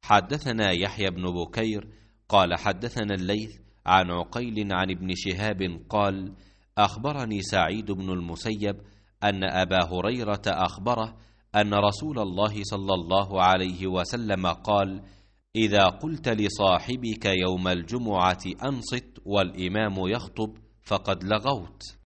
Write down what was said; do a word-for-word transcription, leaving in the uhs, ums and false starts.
حدثنا يحيى بن بكير قال حدثنا الليث عن عقيل عن ابن شهاب قال أخبرني سعيد بن المسيب أن أبا هريرة أخبره أن رسول الله صلى الله عليه وسلم قال إذا قلت لصاحبك يوم الجمعة أنصت والإمام يخطب فقد لغوت.